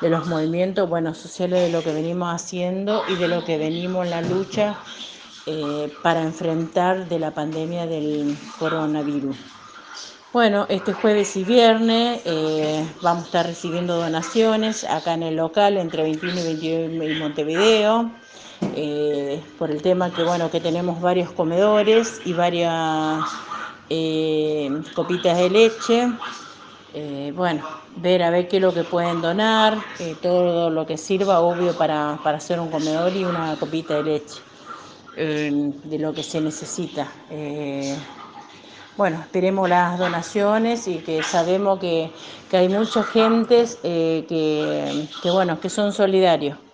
de los movimientos, bueno, sociales, de lo que venimos haciendo y de lo que venimos en la lucha para enfrentar de la pandemia del coronavirus. Bueno, este jueves y viernes vamos a estar recibiendo donaciones acá en el local entre 21 y 22 y Montevideo, por el tema que, bueno, que tenemos varios comedores y varias copitas de leche. Bueno, ver a ver qué es lo que pueden donar, todo lo que sirva, obvio, para hacer un comedor y una copita de leche, de lo que se necesita. Bueno, esperemos las donaciones y que sabemos que hay mucha gente bueno, que son solidarios.